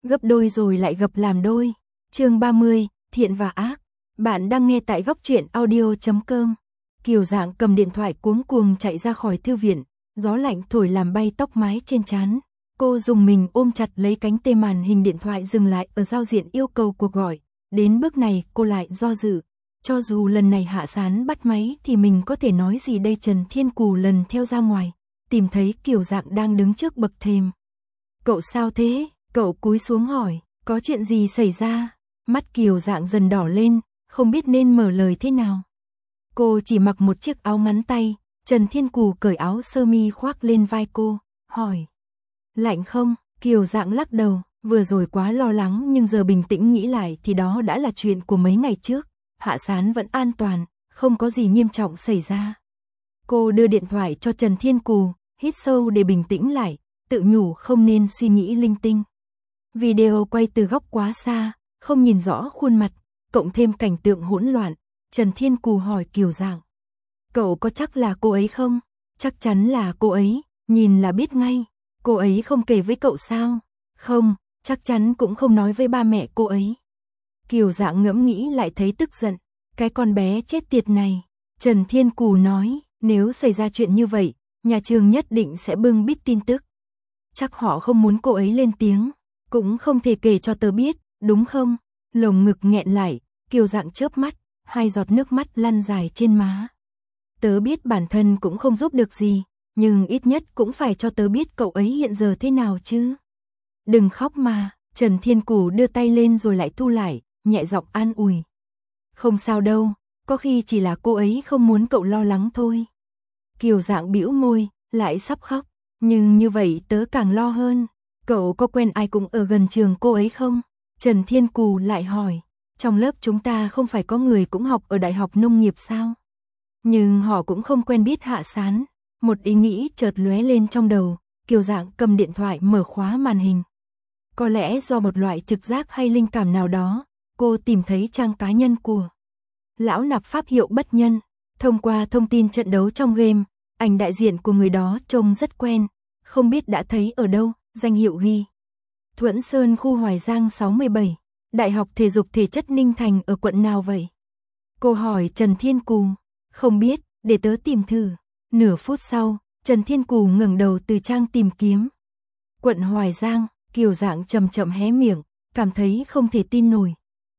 gấp đôi rồi lại gập làm đôi. Chương 30, thiện và ác. Bạn đang nghe tại góc truyện audio.com. Kiều Dạng cầm điện thoại cuống cuồng chạy ra khỏi thư viện, gió lạnh thổi làm bay tóc mái trên trán. Cô dùng mình ôm chặt lấy cánh tê màn hình điện thoại dừng lại ở giao diện yêu cầu cuộc gọi. Đến bước này cô lại do dự. Cho dù lần này Hạ Sán bắt máy thì mình có thể nói gì đây? Trần Thiên Cù lần theo ra ngoài, tìm thấy Kiều Dạng đang đứng trước bậc thềm. Cậu sao thế? Cậu cúi xuống hỏi, có chuyện gì xảy ra? Mắt Kiều Dạng dần đỏ lên, không biết nên mở lời thế nào. Cô chỉ mặc một chiếc áo ngắn tay, Trần Thiên Cù cởi áo sơ mi khoác lên vai cô, hỏi. Lạnh không? Kiều Dạng lắc đầu, vừa rồi quá lo lắng nhưng giờ bình tĩnh nghĩ lại thì đó đã là chuyện của mấy ngày trước. Hạ Sán vẫn an toàn, không có gì nghiêm trọng xảy ra. Cô đưa điện thoại cho Trần Thiên Cù, hít sâu để bình tĩnh lại, tự nhủ không nên suy nghĩ linh tinh. Video quay từ góc quá xa, không nhìn rõ khuôn mặt, cộng thêm cảnh tượng hỗn loạn. Trần Thiên Cù hỏi Kiều Dạng. Cậu có chắc là cô ấy không? Chắc chắn là cô ấy, nhìn là biết ngay. Cô ấy không kể với cậu sao? Không, chắc chắn cũng không nói với ba mẹ cô ấy. Kiều Dạng ngẫm nghĩ lại thấy tức giận. Cái con bé chết tiệt này. Trần Thiên Cù nói, nếu xảy ra chuyện như vậy, nhà trường nhất định sẽ bưng bít tin tức. Chắc họ không muốn cô ấy lên tiếng, cũng không thể kể cho tớ biết, đúng không? Lồng ngực nghẹn lại, Kiều Dạng chớp mắt, hai giọt nước mắt lăn dài trên má. Tớ biết bản thân cũng không giúp được gì, nhưng ít nhất cũng phải cho tớ biết cậu ấy hiện giờ thế nào chứ. Đừng khóc mà, Trần Thiên Cù đưa tay lên rồi lại thu lại, nhẹ giọng an ủi. Không sao đâu, có khi chỉ là cô ấy không muốn cậu lo lắng thôi. Kiều Dạng bĩu môi, lại sắp khóc, nhưng như vậy tớ càng lo hơn. Cậu có quen ai cũng ở gần trường cô ấy không? Trần Thiên Cù lại hỏi, trong lớp chúng ta không phải có người cũng học ở Đại học Nông nghiệp sao? Nhưng họ cũng không quen biết Hạ Sán. Một ý nghĩ chợt lóe lên trong đầu, Kiều Dạng cầm điện thoại mở khóa màn hình. Có lẽ do một loại trực giác hay linh cảm nào đó, cô tìm thấy trang cá nhân của Lão Nạp Pháp Hiệu Bất Nhân. Thông qua thông tin trận đấu trong game, ảnh đại diện của người đó trông rất quen, không biết đã thấy ở đâu, danh hiệu ghi. Thuận Sơn khu Hoài Giang 67, Đại học Thể dục Thể chất Ninh Thành ở quận nào vậy? Cô hỏi Trần Thiên Cù, không biết, để tớ tìm thử. Nửa phút sau, Trần Thiên Cù ngẩng đầu từ trang tìm kiếm. Quận Hoài Giang, Kiều Dạng chậm chậm hé miệng, cảm thấy không thể tin nổi.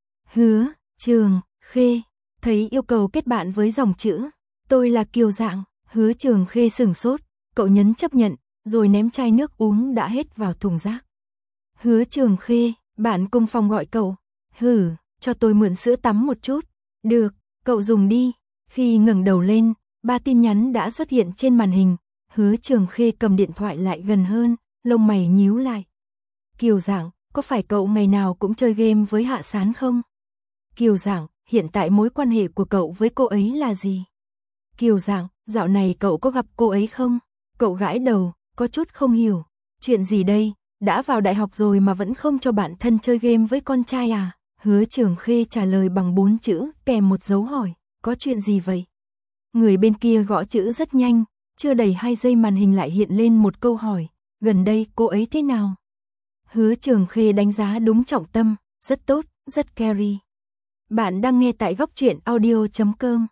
Hứa, Trường, Khê, thấy yêu cầu kết bạn với dòng chữ. Tôi là Kiều Dạng. Hứa Trường Khê sửng sốt, cậu nhấn chấp nhận, rồi ném chai nước uống đã hết vào thùng rác. Hứa Trường Khê, bạn cùng phòng gọi cậu. Hử, cho tôi mượn sữa tắm một chút. Được, cậu dùng đi. Khi ngẩng đầu lên, 3 tin nhắn đã xuất hiện trên màn hình. Hứa Trường Khê cầm điện thoại lại gần hơn, lông mày nhíu lại. Kiều Dạng, có phải cậu ngày nào cũng chơi game với Hạ Sán không? Kiều Dạng, hiện tại mối quan hệ của cậu với cô ấy là gì? Kiều Dạng, dạo này cậu có gặp cô ấy không? Cậu gãi đầu, có chút không hiểu. Chuyện gì đây? Đã vào đại học rồi mà vẫn không cho bạn thân chơi game với con trai à? Hứa Trường Khê trả lời bằng 4 chữ, kèm một dấu hỏi. Có chuyện gì vậy? Người bên kia gõ chữ rất nhanh, chưa đầy 2 giây màn hình lại hiện lên một câu hỏi. Gần đây cô ấy thế nào? Hứa Trường Khê đánh giá đúng trọng tâm, rất tốt, rất carry. Bạn đang nghe tại góc truyện audio.com.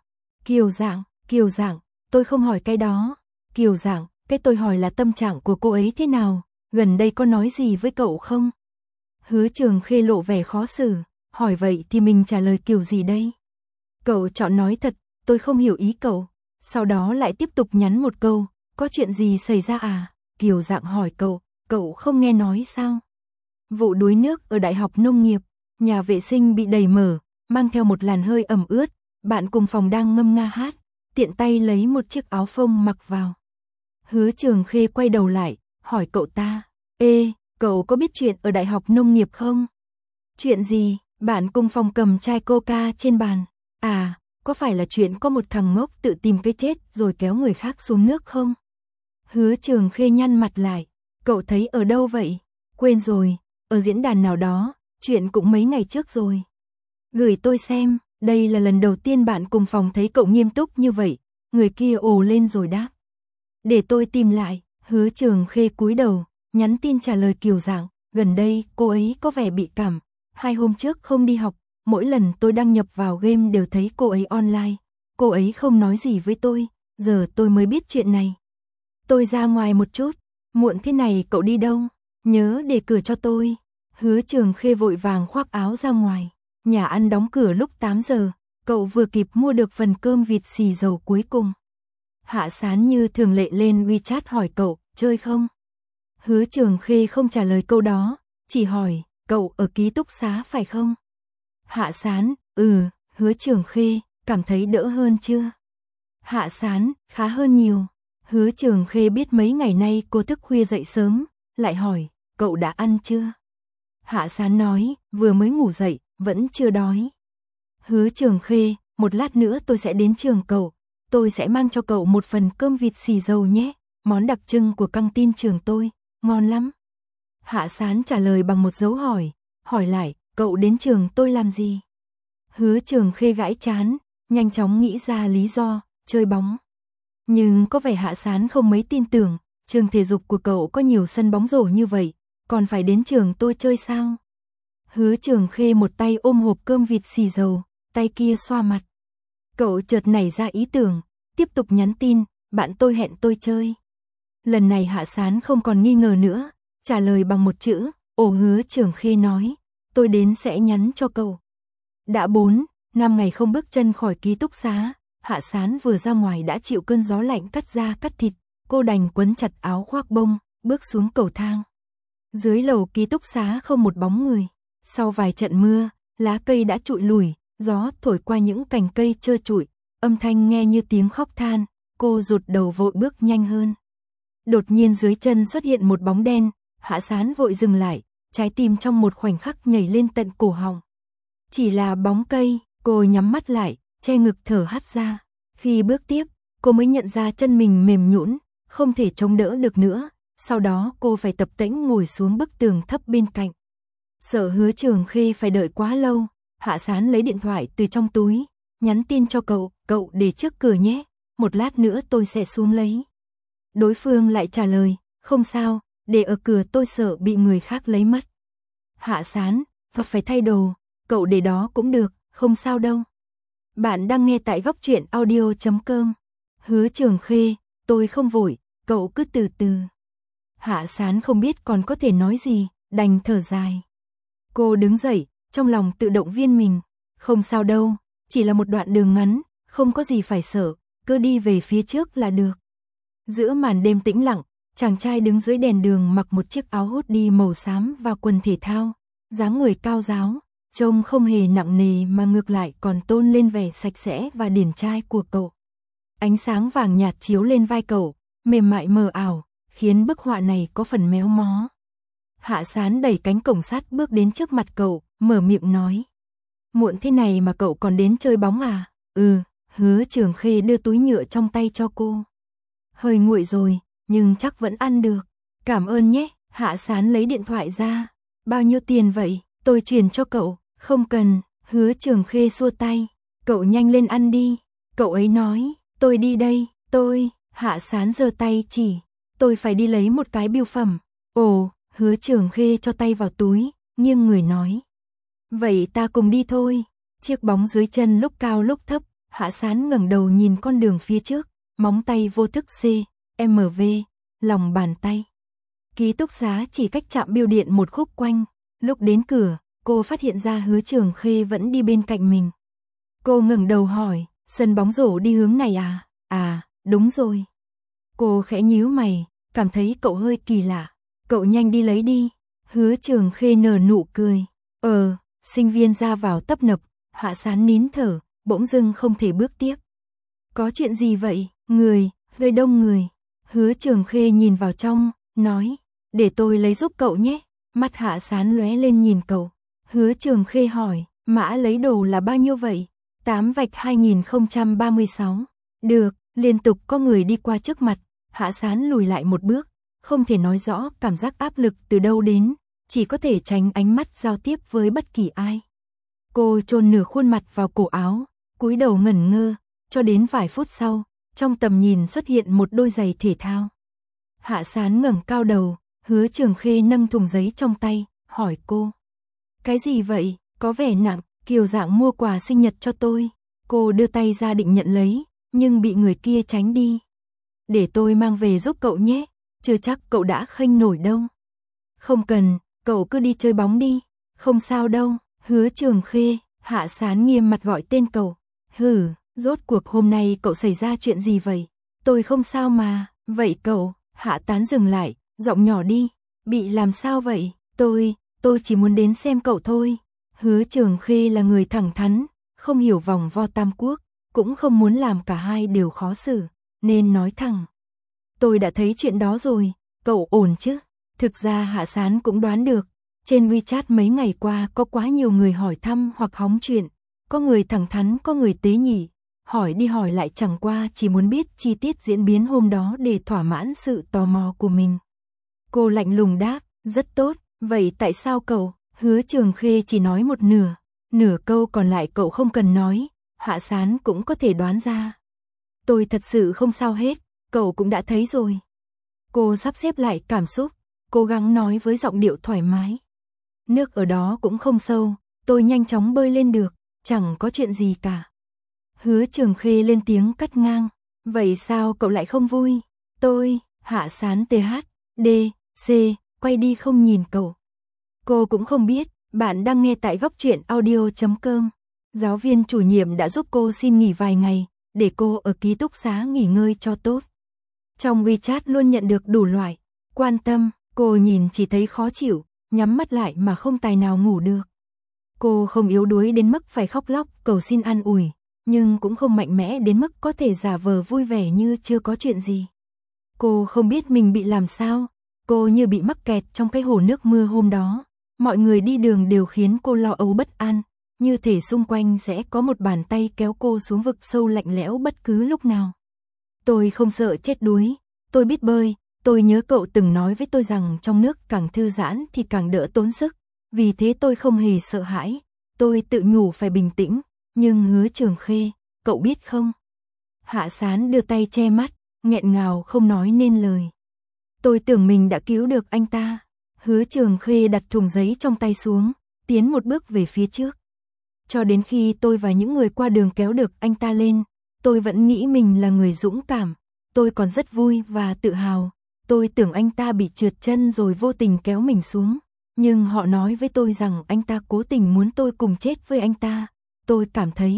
Kiều Dạng, tôi không hỏi cái đó. Kiều Dạng, cái tôi hỏi là tâm trạng của cô ấy thế nào, gần đây có nói gì với cậu không? Hứa Trường Khê lộ vẻ khó xử, hỏi vậy thì mình trả lời kiểu gì đây? Cậu chọn nói thật, tôi không hiểu ý cậu. Sau đó lại tiếp tục nhắn một câu, có chuyện gì xảy ra à? Kiều Dạng hỏi cậu không nghe nói sao? Vụ đuối nước ở Đại học Nông nghiệp, nhà vệ sinh bị đẩy mở, mang theo một làn hơi ẩm ướt, bạn cùng phòng đang ngâm nga hát, tiện tay lấy một chiếc áo phông mặc vào. Hứa Trường Khê quay đầu lại, hỏi cậu ta, ê, cậu có biết chuyện ở Đại học Nông nghiệp không? Chuyện gì? Bạn cùng phòng cầm chai coca trên bàn. À, có phải là chuyện có một thằng ngốc tự tìm cái chết rồi kéo người khác xuống nước không? Hứa Trường Khê nhăn mặt lại, cậu thấy ở đâu vậy? Quên rồi, ở diễn đàn nào đó, chuyện cũng mấy ngày trước rồi. Gửi tôi xem, đây là lần đầu tiên bạn cùng phòng thấy cậu nghiêm túc như vậy. Người kia ồ lên rồi đáp. Để tôi tìm lại. Hứa Trường Khê cúi đầu, nhắn tin trả lời Kiều Dạng, gần đây cô ấy có vẻ bị cảm, 2 hôm trước không đi học, mỗi lần tôi đăng nhập vào game đều thấy cô ấy online. Cô ấy không nói gì với tôi, giờ tôi mới biết chuyện này. Tôi ra ngoài một chút, muộn thế này cậu đi đâu? Nhớ để cửa cho tôi. Hứa Trường Khê vội vàng khoác áo ra ngoài. Nhà ăn đóng cửa lúc 8 giờ, cậu vừa kịp mua được phần cơm vịt xì dầu cuối cùng. Hạ Sán như thường lệ lên WeChat hỏi cậu, chơi không? Hứa Trường Khê không trả lời câu đó, chỉ hỏi, cậu ở ký túc xá phải không? Hạ Sán, Hứa Trường Khê, cảm thấy đỡ hơn chưa? Hạ Sán, khá hơn nhiều. Hứa Trường Khê biết mấy ngày nay cô thức khuya dậy sớm, lại hỏi, cậu đã ăn chưa? Hạ Sán nói, vừa mới ngủ dậy, vẫn chưa đói. Hứa Trường Khê, một lát nữa tôi sẽ đến trường cậu, tôi sẽ mang cho cậu một phần cơm vịt xì dầu nhé, món đặc trưng của căng tin trường tôi, ngon lắm. Hạ Sán trả lời bằng một dấu hỏi lại, cậu đến trường tôi làm gì? Hứa Trường Khê gãi chán, nhanh chóng nghĩ ra lý do, chơi bóng. Nhưng có vẻ Hạ Sán không mấy tin tưởng, trường thể dục của cậu có nhiều sân bóng rổ như vậy, còn phải đến trường tôi chơi sao? Hứa Trường Khê một tay ôm hộp cơm vịt xì dầu, tay kia xoa mặt. Cậu chợt nảy ra ý tưởng, tiếp tục nhắn tin, bạn tôi hẹn tôi chơi. Lần này Hạ Sán không còn nghi ngờ nữa, trả lời bằng một chữ, Hứa Trường Khê nói, tôi đến sẽ nhắn cho cậu. Đã 4-5 ngày không bước chân khỏi ký túc xá, Hạ Sán vừa ra ngoài đã chịu cơn gió lạnh cắt da cắt thịt, cô đành quấn chặt áo khoác bông, bước xuống cầu thang. Dưới lầu ký túc xá không một bóng người, sau vài trận mưa, lá cây đã trụi lùi, gió thổi qua những cành cây trơ trụi, âm thanh nghe như tiếng khóc than, cô rụt đầu vội bước nhanh hơn. Đột nhiên dưới chân xuất hiện một bóng đen, Hạ Sán vội dừng lại, trái tim trong một khoảnh khắc nhảy lên tận cổ họng. Chỉ là bóng cây, cô nhắm mắt lại, che ngực thở hắt ra. Khi bước tiếp, cô mới nhận ra chân mình mềm nhũn, không thể chống đỡ được nữa, sau đó cô phải tập tễnh ngồi xuống bức tường thấp bên cạnh. Sợ Hứa Trường Khê phải đợi quá lâu, Hạ Sán lấy điện thoại từ trong túi, nhắn tin cho cậu để trước cửa nhé, một lát nữa tôi sẽ xuống lấy. Đối phương lại trả lời, không sao, để ở cửa tôi sợ bị người khác lấy mất. Hạ Sán, phải thay đồ, cậu để đó cũng được, không sao đâu. Bạn đang nghe tại góc truyện audio.com. Hứa Trường Khê, tôi không vội, cậu cứ từ từ. Hạ Sán không biết còn có thể nói gì, đành thở dài. Cô đứng dậy, trong lòng tự động viên mình, không sao đâu, chỉ là một đoạn đường ngắn, không có gì phải sợ, cứ đi về phía trước là được. Giữa màn đêm tĩnh lặng, chàng trai đứng dưới đèn đường mặc một chiếc áo hoodie màu xám và quần thể thao, dáng người cao ráo, trông không hề nặng nề mà ngược lại còn tôn lên vẻ sạch sẽ và điển trai của cậu. Ánh sáng vàng nhạt chiếu lên vai cậu, mềm mại mờ ảo, khiến bức họa này có phần méo mó. Hạ Sán đẩy cánh cổng sắt bước đến trước mặt cậu, mở miệng nói. Muộn thế này mà cậu còn đến chơi bóng à? Hứa Trường Khê đưa túi nhựa trong tay cho cô. Hơi nguội rồi, nhưng chắc vẫn ăn được. Cảm ơn nhé, Hạ Sán lấy điện thoại ra. Bao nhiêu tiền vậy? Tôi chuyển cho cậu. Không cần, Hứa Trường Khê xua tay. Cậu nhanh lên ăn đi. Cậu ấy nói, tôi đi đây, Hạ Sán giơ tay chỉ. Tôi phải đi lấy một cái bưu phẩm. Hứa Trường Khê cho tay vào túi, nghiêng người nói. Vậy ta cùng đi thôi. Chiếc bóng dưới chân lúc cao lúc thấp, Hạ Sán ngẩng đầu nhìn con đường phía trước, móng tay vô thức CMV, lòng bàn tay. Ký túc xá chỉ cách trạm bưu điện một khúc quanh, lúc đến cửa, cô phát hiện ra Hứa Trường Khê vẫn đi bên cạnh mình. Cô ngẩng đầu hỏi, sân bóng rổ đi hướng này à? À, đúng rồi. Cô khẽ nhíu mày, cảm thấy cậu hơi kỳ lạ. Cậu nhanh đi lấy đi. Hứa Trường Khê nở nụ cười. Sinh viên ra vào tấp nập, Hạ Sán nín thở, bỗng dưng không thể bước tiếp. Có chuyện gì vậy? Nơi đông người. Hứa Trường Khê nhìn vào trong, nói, để tôi lấy giúp cậu nhé. Mắt Hạ Sán lóe lên nhìn cậu. Hứa Trường Khê hỏi, mã lấy đồ là bao nhiêu vậy? 8/2036. Được, liên tục có người đi qua trước mặt, Hạ Sán lùi lại một bước, không thể nói rõ cảm giác áp lực từ đâu đến, chỉ có thể tránh ánh mắt giao tiếp với bất kỳ ai. Cô chôn nửa khuôn mặt vào cổ áo, cúi đầu ngẩn ngơ, cho đến vài phút sau, trong tầm nhìn xuất hiện một đôi giày thể thao. Hạ Sán ngẩng cao đầu, Hứa Trường Khê nâng thùng giấy trong tay, hỏi cô. Cái gì vậy, có vẻ nặng, Kiều Dạng mua quà sinh nhật cho tôi. Cô đưa tay ra định nhận lấy, nhưng bị người kia tránh đi. Để tôi mang về giúp cậu nhé, chưa chắc cậu đã khênh nổi đâu. Không cần, cậu cứ đi chơi bóng đi, không sao đâu. Hứa Trường Khê, Hạ Sán nghiêm mặt gọi tên cậu. Hừ, rốt cuộc hôm nay cậu xảy ra chuyện gì vậy? Tôi không sao mà. Vậy cậu, Hạ Tán dừng lại, giọng nhỏ đi. Bị làm sao vậy? Tôi chỉ muốn đến xem cậu thôi. Hứa Trường Khê là người thẳng thắn, không hiểu vòng vo tam quốc, cũng không muốn làm cả hai đều khó xử, nên nói thẳng. Tôi đã thấy chuyện đó rồi, cậu ổn chứ? Thực ra Hạ Sán cũng đoán được, trên WeChat mấy ngày qua có quá nhiều người hỏi thăm hoặc hóng chuyện, có người thẳng thắn, có người tế nhị, hỏi đi hỏi lại chẳng qua chỉ muốn biết chi tiết diễn biến hôm đó để thỏa mãn sự tò mò của mình. Cô lạnh lùng đáp, rất tốt, vậy tại sao cậu? Hứa Trường Khê chỉ nói một nửa câu còn lại cậu không cần nói, Hạ Sán cũng có thể đoán ra. Tôi thật sự không sao hết, cậu cũng đã thấy rồi. Cô sắp xếp lại cảm xúc, cố gắng nói với giọng điệu thoải mái. Nước ở đó cũng không sâu, tôi nhanh chóng bơi lên được, chẳng có chuyện gì cả. Hứa Trường Khê lên tiếng cắt ngang, vậy sao cậu lại không vui? Tôi, Hạ Sán THD, C, quay đi không nhìn cậu. Cô cũng không biết, bạn đang nghe tại góc truyện audio.com. Giáo viên chủ nhiệm đã giúp cô xin nghỉ vài ngày, để cô ở ký túc xá nghỉ ngơi cho tốt. Trong WeChat luôn nhận được đủ loại quan tâm, cô nhìn chỉ thấy khó chịu, nhắm mắt lại mà không tài nào ngủ được. Cô không yếu đuối đến mức phải khóc lóc cầu xin an ủi, nhưng cũng không mạnh mẽ đến mức có thể giả vờ vui vẻ như chưa có chuyện gì. Cô không biết mình bị làm sao, cô như bị mắc kẹt trong cái hồ nước mưa hôm đó. Mọi người đi đường đều khiến cô lo âu bất an, như thể xung quanh sẽ có một bàn tay kéo cô xuống vực sâu lạnh lẽo bất cứ lúc nào. Tôi không sợ chết đuối, tôi biết bơi, tôi nhớ cậu từng nói với tôi rằng trong nước càng thư giãn thì càng đỡ tốn sức, vì thế tôi không hề sợ hãi, tôi tự nhủ phải bình tĩnh, nhưng Hứa Trường Khê, cậu biết không? Hạ Sán đưa tay che mắt, nghẹn ngào không nói nên lời. Tôi tưởng mình đã cứu được anh ta. Hứa Trường Khê đặt thùng giấy trong tay xuống, tiến một bước về phía trước. Cho đến khi tôi và những người qua đường kéo được anh ta lên, tôi vẫn nghĩ mình là người dũng cảm. Tôi còn rất vui và tự hào. Tôi tưởng anh ta bị trượt chân rồi vô tình kéo mình xuống. Nhưng họ nói với tôi rằng anh ta cố tình muốn tôi cùng chết với anh ta. Tôi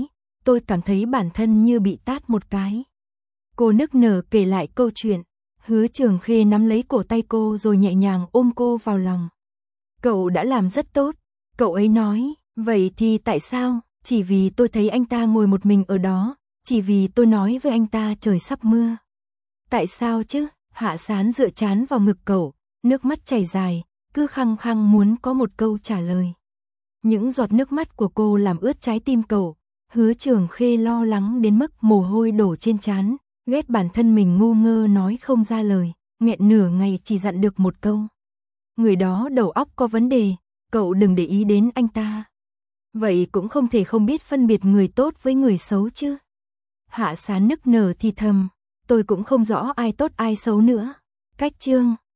cảm thấy bản thân như bị tát một cái. Cô nức nở kể lại câu chuyện. Hứa Trường Khê nắm lấy cổ tay cô rồi nhẹ nhàng ôm cô vào lòng. Cậu đã làm rất tốt, cậu ấy nói, vậy thì tại sao? Chỉ vì tôi thấy anh ta ngồi một mình ở đó, chỉ vì tôi nói với anh ta trời sắp mưa. Tại sao chứ? Hạ Sán dựa trán vào ngực cậu, nước mắt chảy dài, cứ khăng khăng muốn có một câu trả lời. Những giọt nước mắt của cô làm ướt trái tim cậu. Hứa Trường Khê lo lắng đến mức mồ hôi đổ trên trán. Ghét bản thân mình ngu ngơ nói không ra lời, nghẹn nửa ngày chỉ dặn được một câu. Người đó đầu óc có vấn đề, cậu đừng để ý đến anh ta. Vậy cũng không thể không biết phân biệt người tốt với người xấu chứ. Hạ Sán nức nở thì thầm, tôi cũng không rõ ai tốt ai xấu nữa. Cách chương